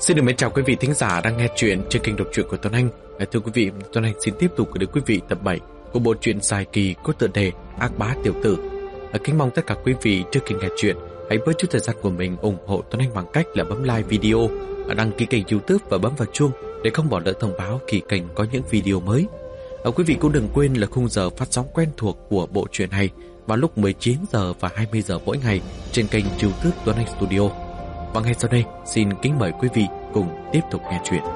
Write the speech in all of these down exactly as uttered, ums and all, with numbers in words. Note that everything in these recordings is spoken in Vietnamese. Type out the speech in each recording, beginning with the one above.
Xin được mến chào quý vị thính giả đang nghe chuyện trên kênh đọc truyện của Tuấn Anh. Thưa quý vị, Tuấn Anh xin tiếp tục gửi đến quý vị tập bảy của bộ truyện dài kỳ có tựa đề Ác Bá Tiểu Tử. Kính mong tất cả quý vị trước khi nghe chuyện hãy bớt chút thời gian của mình ủng hộ Tuấn Anh bằng cách là bấm like video, đăng ký kênh YouTube và bấm vào chuông để không bỏ lỡ thông báo khi kênh có những video mới. Quý vị cũng đừng quên là khung giờ phát sóng quen thuộc của bộ truyện này vào lúc mười chín giờ và hai mươi giờ mỗi ngày trên kênh YouTube Tuấn Anh Studio. Và ngay sau đây, xin kính mời quý vị cùng tiếp tục nghe chuyện.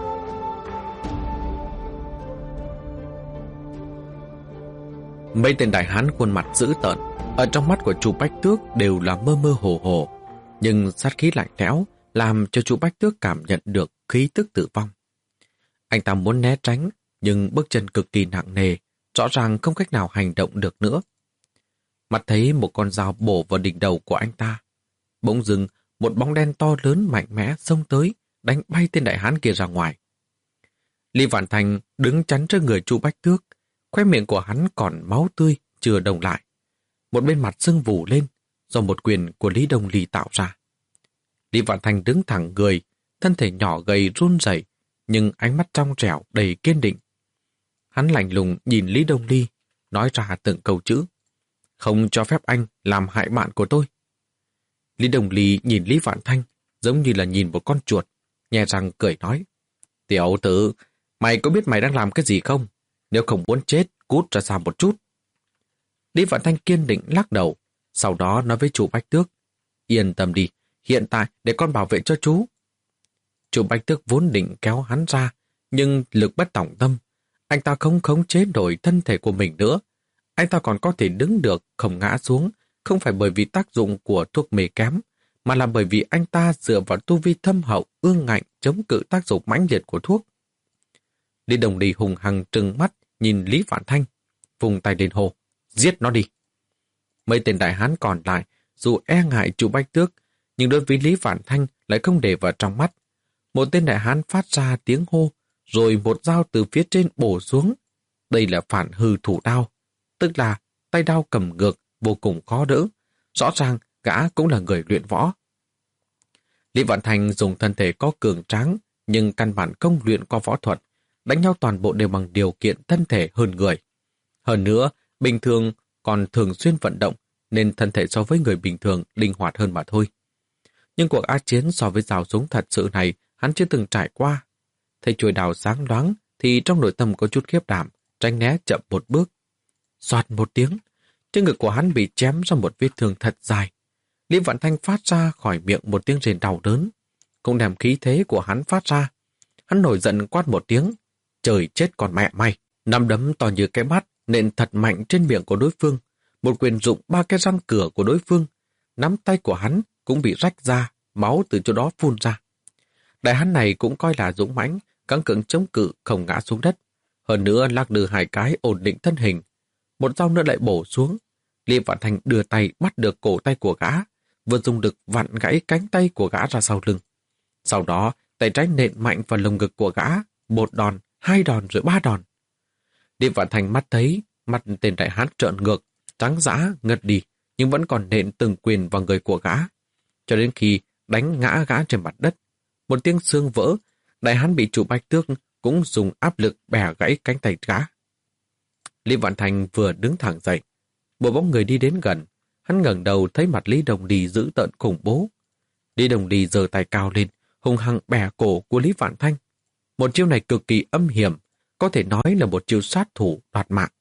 Mấy tên đại hán khuôn mặt dữ tợn, ở trong mắt của chú Bách Tước đều là mơ mơ hồ hồ, nhưng sát khí lạnh lẽo làm cho chú Bách Tước cảm nhận được khí tức tử vong. Anh ta muốn né tránh, nhưng bước chân cực kỳ nặng nề, rõ ràng không cách nào hành động được nữa. Mặt thấy một con dao bổ vào đỉnh đầu của anh ta. Bỗng dưng, một bóng đen to lớn mạnh mẽ xông tới, đánh bay tên đại hán kia ra ngoài. Lý Vạn Thành đứng chắn trước người Chu Bách Tước, khóe miệng của hắn còn máu tươi chưa đồng lại. Một bên mặt sưng vù lên do một quyền của Lý Đông Ly tạo ra. Lý Vạn Thành đứng thẳng người, thân thể nhỏ gầy run rẩy, nhưng ánh mắt trong trẻo đầy kiên định. Hắn lạnh lùng nhìn Lý Đông Ly, nói ra từng câu chữ: "Không cho phép anh làm hại bạn của tôi." Lý Đông Ly nhìn Lý Vạn Thanh giống như là nhìn một con chuột, nhè răng cười nói: "Tiểu tử, mày có biết mày đang làm cái gì không? Nếu không muốn chết, cút ra xa một chút." Lý Vạn Thanh kiên định lắc đầu, sau đó nói với chú Bách Tước: "Yên tâm đi, hiện tại để con bảo vệ cho chú." Chú Bách Tước vốn định kéo hắn ra, nhưng lực bất tòng tâm, anh ta không khống chế nổi thân thể của mình nữa. Anh ta còn có thể đứng được, không ngã xuống, không phải bởi vì tác dụng của thuốc mê kém, mà là bởi vì anh ta dựa vào tu vi thâm hậu ương ngạnh chống cự tác dụng mãnh liệt của thuốc. Lý Đồng Ly hùng hăng trừng mắt nhìn Lý Vạn Thanh, vùng tay lên hồ: "Giết nó đi!" Mấy tên đại hán còn lại dù e ngại chú Bách Tước, nhưng đối với Lý Vạn Thanh lại không để vào trong mắt. Một tên đại hán phát ra tiếng hô, rồi một dao từ phía trên bổ xuống. Đây là phản hư thủ đao, tức là tay đao cầm ngược, vô cùng khó đỡ. Rõ ràng gã cũng là người luyện võ. Lý Vạn Thành dùng thân thể có cường tráng, nhưng căn bản không luyện qua võ thuật, đánh nhau toàn bộ đều bằng điều kiện thân thể hơn người. Hơn nữa, bình thường còn thường xuyên vận động, nên thân thể so với người bình thường linh hoạt hơn mà thôi. Nhưng cuộc ác chiến so với dao súng thật sự này hắn chưa từng trải qua. Thấy chuôi đào sáng loáng thì trong nội tâm có chút khiếp đảm, tránh né chậm một bước. Soạt một tiếng, trên ngực của hắn bị chém ra một vết thương thật dài. Lý Vạn Thanh phát ra khỏi miệng một tiếng rền đau đớn, cũng đem khí thế của hắn phát ra. Hắn nổi giận quát một tiếng: "Trời chết con mẹ mày!" Nắm đấm to như cái bát nện thật mạnh trên miệng của đối phương, một quyền dụng ba cái răng cửa của đối phương. Nắm tay của hắn cũng bị rách ra, máu từ chỗ đó phun ra. Đại hán này cũng coi là dũng mãnh, gắng cưỡng chống cự không ngã xuống đất. Hơn nữa lắc lư hai cái ổn định thân hình. Một dao nữa lại bổ xuống. Lý Vạn Thành đưa tay bắt được cổ tay của gã, vừa dùng lực vặn gãy cánh tay của gã ra sau lưng. Sau đó tay trái nện mạnh vào lồng ngực của gã, một đòn, hai đòn rồi ba đòn. Lý Vạn Thành mắt thấy, mặt tên đại hán trợn ngược, trắng dã, ngất đi, nhưng vẫn còn nện từng quyền vào người của gã, cho đến khi đánh ngã gã trên mặt đất. Một tiếng xương vỡ, đại hán bị chủ Bách Tước cũng dùng áp lực bẻ gãy cánh tay gã. Lý Vạn Thành vừa đứng thẳng dậy, một bóng người đi đến gần. Hắn ngẩng đầu thấy mặt Lý Đồng Ly dữ tợn khủng bố. Lý Đồng Ly giơ tay cao lên, hung hăng bẻ cổ của Lý Vạn Thanh. Một chiêu này cực kỳ âm hiểm, có thể nói là một chiêu sát thủ đoạt mạng.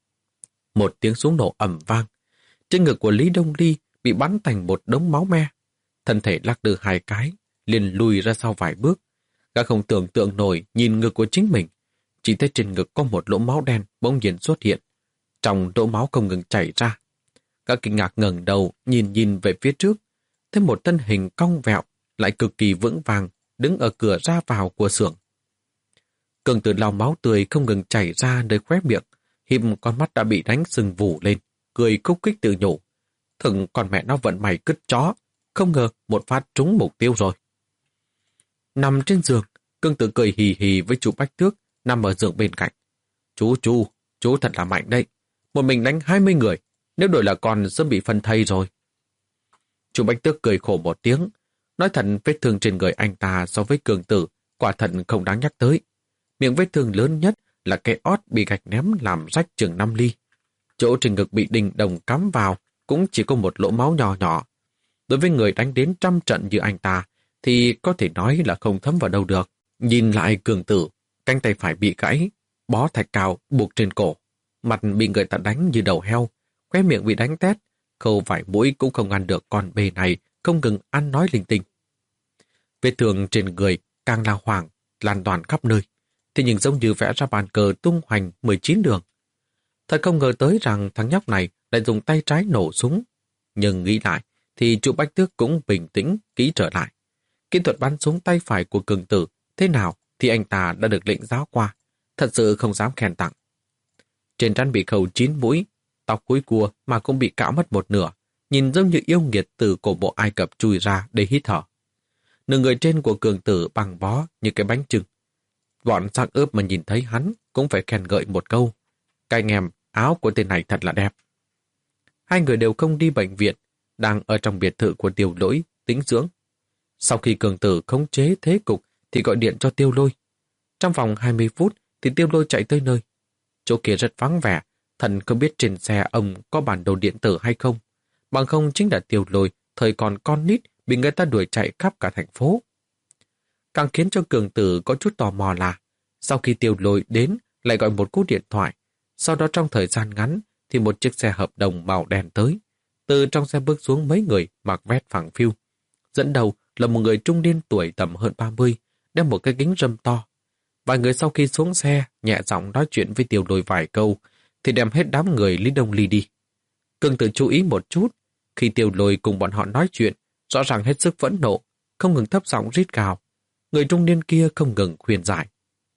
Một tiếng súng nổ ầm vang, trên ngực của Lý Đông Ly bị bắn thành một đống máu me. Thân thể lắc lư hai cái, liền lùi ra sau vài bước. Gã không tưởng tượng nổi nhìn ngực của chính mình, chỉ thấy trên ngực có một lỗ máu đen bỗng nhiên xuất hiện. Trong lỗ máu không ngừng chảy ra. Gã kinh ngạc ngẩng đầu nhìn nhìn về phía trước, thấy một thân hình cong vẹo lại cực kỳ vững vàng đứng ở cửa ra vào của xưởng. Cường từ lau máu tươi không ngừng chảy ra nơi khóe miệng, hìm con mắt đã bị đánh sưng vù lên, cười khúc khích tự nhủ: "Thừng con mẹ nó vận mày cứt chó, không ngờ một phát trúng mục tiêu rồi." Nằm trên giường, Cương Tử cười hì hì với chú Bách Tước nằm ở giường bên cạnh. Chú chú, chú thật là mạnh đấy. Một mình đánh hai mươi người, nếu đổi là con sớm bị phân thây rồi." Chú Bách Tước cười khổ một tiếng. Nói thật, vết thương trên người anh ta so với Cường Tử quả thật không đáng nhắc tới. Miệng vết thương lớn nhất là cái ót bị gạch ném làm rách chừng năm ly. Chỗ trên ngực bị đinh đồng cắm vào cũng chỉ có một lỗ máu nhỏ nhỏ. Đối với người đánh đến trăm trận như anh ta thì có thể nói là không thấm vào đâu được. Nhìn lại Cường Tử, cánh tay phải bị gãy, bó thạch cao buộc trên cổ, mặt bị người ta đánh như đầu heo, khóe miệng bị đánh tét, khâu vải mũi cũng không ăn được, con bê này không ngừng ăn nói linh tinh. Vết thương trên người càng la hoàng, lan toàn khắp nơi, thế nhưng giống như vẽ ra bàn cờ tung hoành mười chín đường. Thật không ngờ tới rằng thằng nhóc này lại dùng tay trái nổ súng, nhưng nghĩ lại thì Chu Bách Tước cũng bình tĩnh kỹ trở lại. Kỹ thuật bắn súng tay phải của Cường Tử thế nào thì anh ta đã được lệnh giáo qua, thật sự không dám khen tặng. Trên trán bị khâu chín mũi, tóc cuối cua mà cũng bị cạo mất một nửa, nhìn giống như yêu nghiệt từ cổ bộ Ai Cập chui ra để hít thở. Nửa người trên của Cường Tử bằng bó như cái bánh chưng. Bọn xác ướp mà nhìn thấy hắn cũng phải khen ngợi một câu: cái ngèm, áo của tên này thật là đẹp. Hai người đều không đi bệnh viện, đang ở trong biệt thự của Tiêu Lỗi tĩnh dưỡng. Sau khi Cường Tử khống chế thế cục thì gọi điện cho Tiêu Lôi. Trong vòng hai mươi phút thì Tiêu Lôi chạy tới nơi. Chỗ kia rất vắng vẻ, thần không biết trên xe ông có bản đồ điện tử hay không. Bằng không chính là Tiêu Lôi thời còn con nít bị người ta đuổi chạy khắp cả thành phố. Càng khiến cho Cường Tử có chút tò mò là sau khi Tiêu Lôi đến lại gọi một cú điện thoại. Sau đó trong thời gian ngắn thì một chiếc xe hợp đồng màu đen tới. Từ trong xe bước xuống mấy người mặc vest phẳng phiu. Dẫn đầu là một người trung niên tuổi tầm hơn ba mươi, đeo một cái kính râm to. Vài người sau khi xuống xe, nhẹ giọng nói chuyện với Tiêu Lôi vài câu, thì đem hết đám người Lý Đông Ly đi. Cường Tử chú ý một chút, khi Tiêu Lôi cùng bọn họ nói chuyện, rõ ràng hết sức phẫn nộ, không ngừng thấp giọng rít gào. Người trung niên kia không ngừng khuyên giải.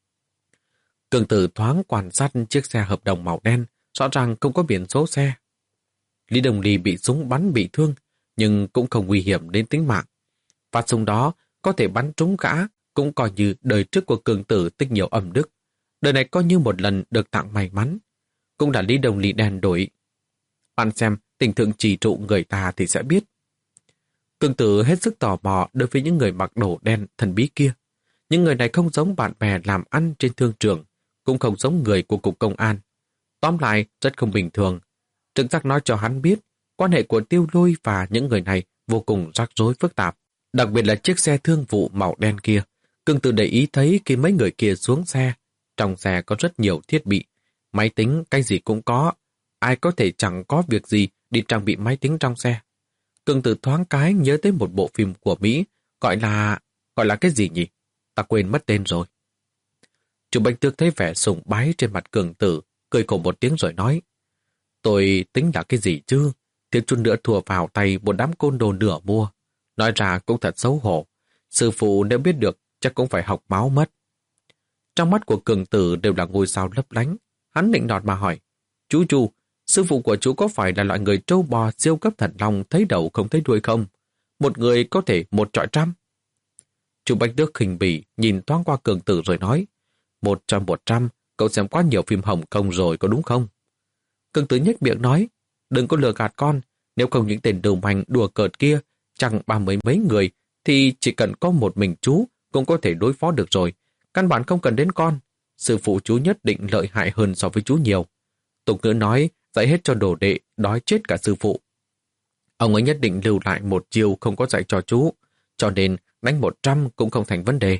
Cường Tử thoáng quan sát chiếc xe hợp đồng màu đen, rõ ràng không có biển số xe. Lý Đông Ly bị súng bắn bị thương, nhưng cũng không nguy hiểm đến tính mạng. Phát súng đó có thể bắn trúng gã, cũng coi như đời trước của Cường Tử tích nhiều âm đức. Đời này coi như một lần được tặng may mắn. Cũng là Lý Đông Ly đen đổi. Bạn xem tình thượng trì trụ người ta thì sẽ biết. Cường Tử hết sức tò mò đối với những người mặc đồ đen thần bí kia. Những người này không giống bạn bè làm ăn trên thương trường, cũng không giống người của cục công an. Tóm lại, rất không bình thường. Trực giác nói cho hắn biết, quan hệ của Tiêu Lôi và những người này vô cùng rắc rối phức tạp. Đặc biệt là chiếc xe thương vụ màu đen kia. Cường Tử để ý thấy khi mấy người kia xuống xe, trong xe có rất nhiều thiết bị. Máy tính, cái gì cũng có. Ai có thể chẳng có việc gì đi trang bị máy tính trong xe. Cường Tử thoáng cái nhớ tới một bộ phim của Mỹ, gọi là... gọi là cái gì nhỉ? Ta quên mất tên rồi. Chủ Bạch Tước thấy vẻ sùng bái trên mặt Cường Tử, cười khổ một tiếng rồi nói: tôi tính là cái gì chứ? Thiếu chút nữa thua vào tay một đám côn đồ nửa mua. Nói ra cũng thật xấu hổ. Sư phụ nếu biết được chắc cũng phải học máu mất. Trong mắt của Cường Tử đều là ngôi sao lấp lánh. Hắn định nọt mà hỏi: chú chú, sư phụ của chú có phải là loại người trâu bò siêu cấp thần long thấy đầu không thấy đuôi không? Một người có thể một trọi trăm. Chủ Bạch Tước khinh bỉ nhìn thoáng qua Cường Tử rồi nói: Một trăm một trăm, cậu xem quá nhiều phim Hồng Kông rồi có đúng không? Cường Tử nhếch miệng nói: đừng có lừa gạt con, nếu không những tên đầu manh đùa cợt kia, chẳng ba mấy mấy người, thì chỉ cần có một mình chú cũng có thể đối phó được rồi. Căn bản không cần đến con. Sư phụ chú nhất định lợi hại hơn so với chú nhiều. Tục ngữ nói, dạy hết cho đồ đệ, đói chết cả sư phụ. Ông ấy nhất định lưu lại một chiều không có dạy cho chú, cho nên đánh một trăm cũng không thành vấn đề.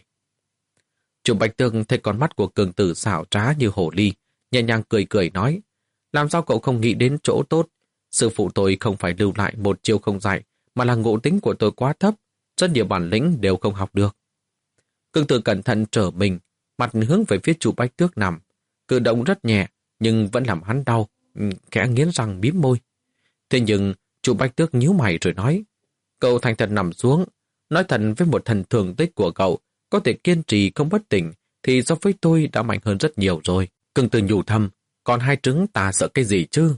Chủ Bạch Tường thấy con mắt của Cường Tử xảo trá như hổ ly, nhẹ nhàng cười cười nói: làm sao cậu không nghĩ đến chỗ tốt? Sư phụ tôi không phải lưu lại một chiều không dạy, mà là ngộ tính của tôi quá thấp, rất nhiều bản lĩnh đều không học được. Cường Tử cẩn thận trở mình, mặt hướng về phía chủ Bạch Tước nằm, cử động rất nhẹ, nhưng vẫn làm hắn đau, khẽ nghiến răng mím môi. Thế nhưng chủ Bạch Tước nhíu mày rồi nói: cậu thành thật nằm xuống, nói thật với một thần thường tích của cậu, có thể kiên trì không bất tỉnh, thì so với tôi đã mạnh hơn rất nhiều rồi. Cường Tử nhủ thầm: còn hai trứng ta sợ cái gì chứ?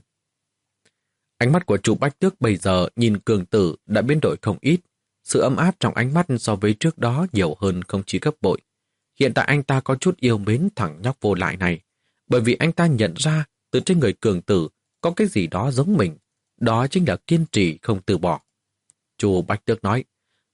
Ánh mắt của chủ Bạch Tước bây giờ nhìn Cường Tử đã biến đổi không ít. Sự ấm áp trong ánh mắt so với trước đó nhiều hơn không chỉ gấp bội. Hiện tại anh ta có chút yêu mến thằng nhóc vô lại này, bởi vì anh ta nhận ra từ trên người Cường Tử có cái gì đó giống mình, đó chính là kiên trì không từ bỏ. Chủ Bạch Tước nói: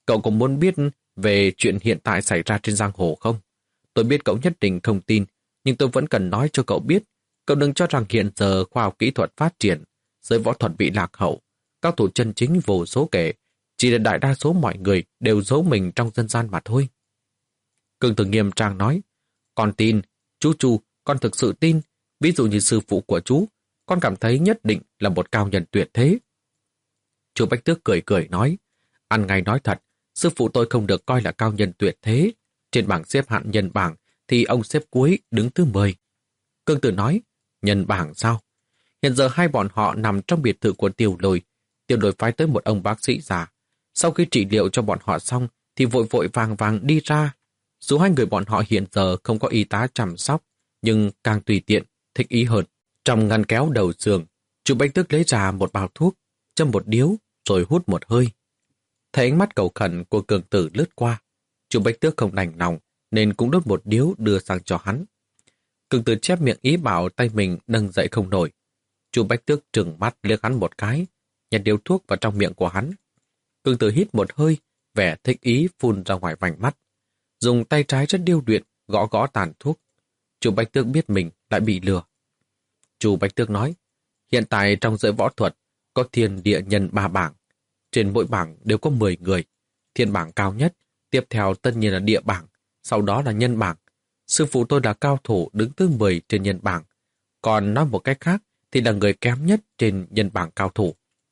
Cậu có muốn biết về chuyện hiện tại xảy ra trên giang hồ không? Tôi biết cậu nhất định không tin, nhưng tôi vẫn cần nói cho cậu biết. Cậu đừng cho rằng hiện giờ khoa học kỹ thuật phát triển, giới võ thuật bị lạc hậu, các thủ chân chính vô số kể, chỉ là đại đa số mọi người đều giấu mình trong dân gian mà thôi. Cương Tử nghiêm trang nói, con tin, chú Chu, con thực sự tin, ví dụ như sư phụ của chú, con cảm thấy nhất định là một cao nhân tuyệt thế. Chú Bách Tước cười cười nói, ăn ngay nói thật, sư phụ tôi không được coi là cao nhân tuyệt thế. Trên bảng xếp hạng nhân bảng thì ông xếp cuối đứng thứ mười. Cương Tử nói, nhân bảng sao? Hiện giờ hai bọn họ nằm trong biệt thự của Tiểu Lôi. Tiểu Lôi phái tới một ông bác sĩ già. Sau khi trị liệu cho bọn họ xong thì vội vội vàng vàng đi ra. Dù hai người bọn họ hiện giờ không có y tá chăm sóc, nhưng càng tùy tiện, thích ý hơn. Trong ngăn kéo đầu giường, chú Bách Tước lấy ra một bao thuốc, châm một điếu, rồi hút một hơi. Thấy ánh mắt cầu khẩn của Cường Tử lướt qua, chú Bách Tước không đành lòng, nên cũng đốt một điếu đưa sang cho hắn. Cường Tử chép miệng ý bảo tay mình nâng dậy không nổi. Chú Bách Tước trừng mắt liếc hắn một cái, nhét điếu thuốc vào trong miệng của hắn. Cường Tử hít một hơi, vẻ thích ý phun ra ngoài vành mắt. Dùng tay trái rất điêu luyện, gõ gõ tàn thuốc. Chú Bách Tước biết mình lại bị lừa. Chú Bách Tước nói, hiện tại trong giới võ thuật có thiên địa nhân ba bảng. Trên mỗi bảng đều có mười người. Thiên bảng cao nhất, tiếp theo tất nhiên là địa bảng, sau đó là nhân bảng. Sư phụ tôi là cao thủ đứng thứ mười trên nhân bảng. Còn nói một cách khác thì là người kém nhất trên nhân bảng cao thủ.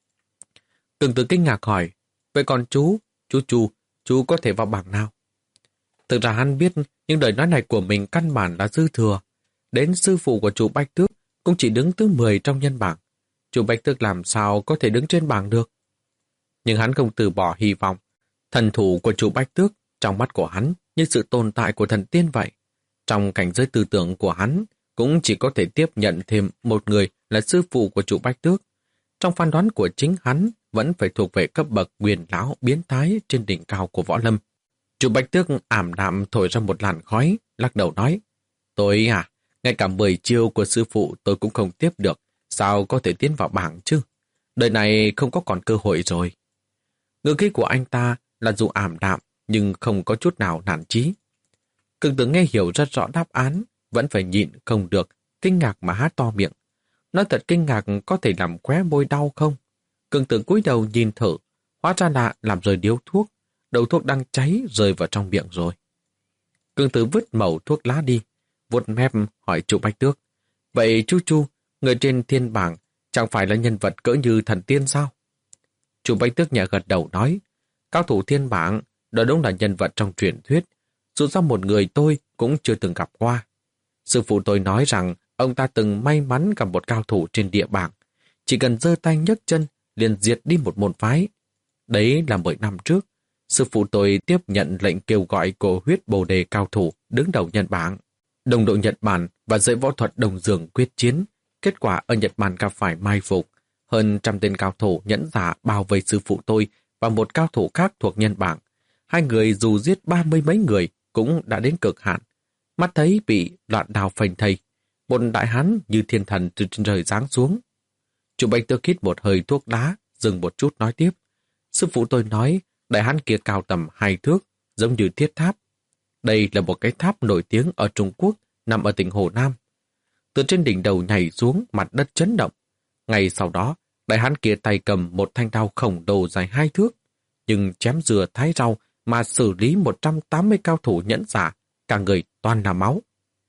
Cường Tử kinh ngạc hỏi, vậy còn chú, chú chú, chú có thể vào bảng nào? Thực ra hắn biết những lời nói này của mình căn bản là dư thừa. Đến sư phụ của chú Bách Tước cũng chỉ đứng thứ mười trong nhân bảng. Chú Bách Tước làm sao có thể đứng trên bảng được? Nhưng hắn không từ bỏ hy vọng. Thần thủ của chú Bách Tước trong mắt của hắn như sự tồn tại của thần tiên vậy. Trong cảnh giới tư tưởng của hắn cũng chỉ có thể tiếp nhận thêm một người là sư phụ của chú Bách Tước. Trong phán đoán của chính hắn vẫn phải thuộc về cấp bậc nguyên lão biến thái trên đỉnh cao của võ lâm. Chú Bách Tước ảm đạm thổi ra một làn khói, lắc đầu nói, tôi à, ngay cả mười chiêu của sư phụ tôi cũng không tiếp được, sao có thể tiến vào bảng chứ? Đời này không có còn cơ hội rồi. Ngữ khí của anh ta là dù ảm đạm nhưng không có chút nào nản chí. Cường Tử nghe hiểu rất rõ đáp án, vẫn phải nhịn không được, kinh ngạc mà há to miệng. Nói thật kinh ngạc có thể làm khóe môi đau không? Cường Tử cúi đầu nhìn thử, hóa ra là làm rơi điếu thuốc, đầu thuốc đang cháy rơi vào trong miệng rồi. Cường Tử vứt mẩu thuốc lá đi, vuốt mép hỏi chú Bách Tước, vậy chú Chu, người trên thiên bảng chẳng phải là nhân vật cỡ như thần tiên sao? Chú Bách Tước nhẹ gật đầu nói, cao thủ thiên bảng đó đúng là nhân vật trong truyền thuyết, dù sao một người tôi cũng chưa từng gặp qua. Sư phụ tôi nói rằng ông ta từng may mắn gặp một cao thủ trên địa bảng, chỉ cần giơ tay nhấc chân liền diệt đi một môn phái. Đấy là mười năm trước, sư phụ tôi tiếp nhận lệnh kêu gọi của huyết bồ đề cao thủ đứng đầu Nhật Bản. Đồng đội Nhật Bản và giới võ thuật đồng dường quyết chiến, kết quả ở Nhật Bản gặp phải mai phục. Hơn trăm tên cao thủ nhẫn giả bao vây sư phụ tôi và một cao thủ khác thuộc Nhân Bảng. Hai người dù giết ba mươi mấy người cũng đã đến cực hạn. Mắt thấy bị loạn đào phành thây, một đại hán như thiên thần từ trên trời giáng xuống. Chủ Bạch Tước hít một hơi thuốc lá, dừng một chút nói tiếp. Sư phụ tôi nói, đại hán kia cao tầm hai thước, giống như thiết tháp. Đây là một cái tháp nổi tiếng ở Trung Quốc, nằm ở tỉnh Hồ Nam. Từ trên đỉnh đầu nhảy xuống, mặt đất chấn động. Ngay sau đó, đại hán kia tay cầm một thanh đao khổng lồ dài hai thước, nhưng chém dừa thái rau mà xử lý một trăm tám mươi cao thủ nhẫn giả, cả người toàn là máu.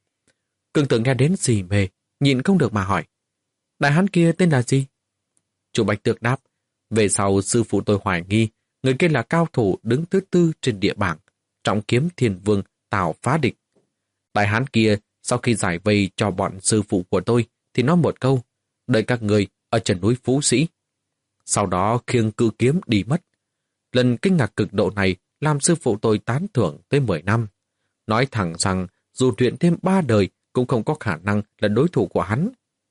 Cường Tử nghe đến xì mề, nhịn không được mà hỏi. Đại hán kia tên là gì? Chủ Bạch Tước đáp, về sau sư phụ tôi hoài nghi, người kia là cao thủ đứng thứ tư trên địa bảng, trọng kiếm thiên vương Tào Phá Địch. Đại hán kia sau khi giải vây cho bọn sư phụ của tôi thì nói một câu, đợi các người ở chân núi Phú Sĩ. Sau đó khiêng cự kiếm đi mất. Lần kinh ngạc cực độ này làm sư phụ tôi tán thưởng tới mười năm. Nói thẳng rằng dù luyện thêm ba đời cũng không có khả năng là đối thủ của hắn.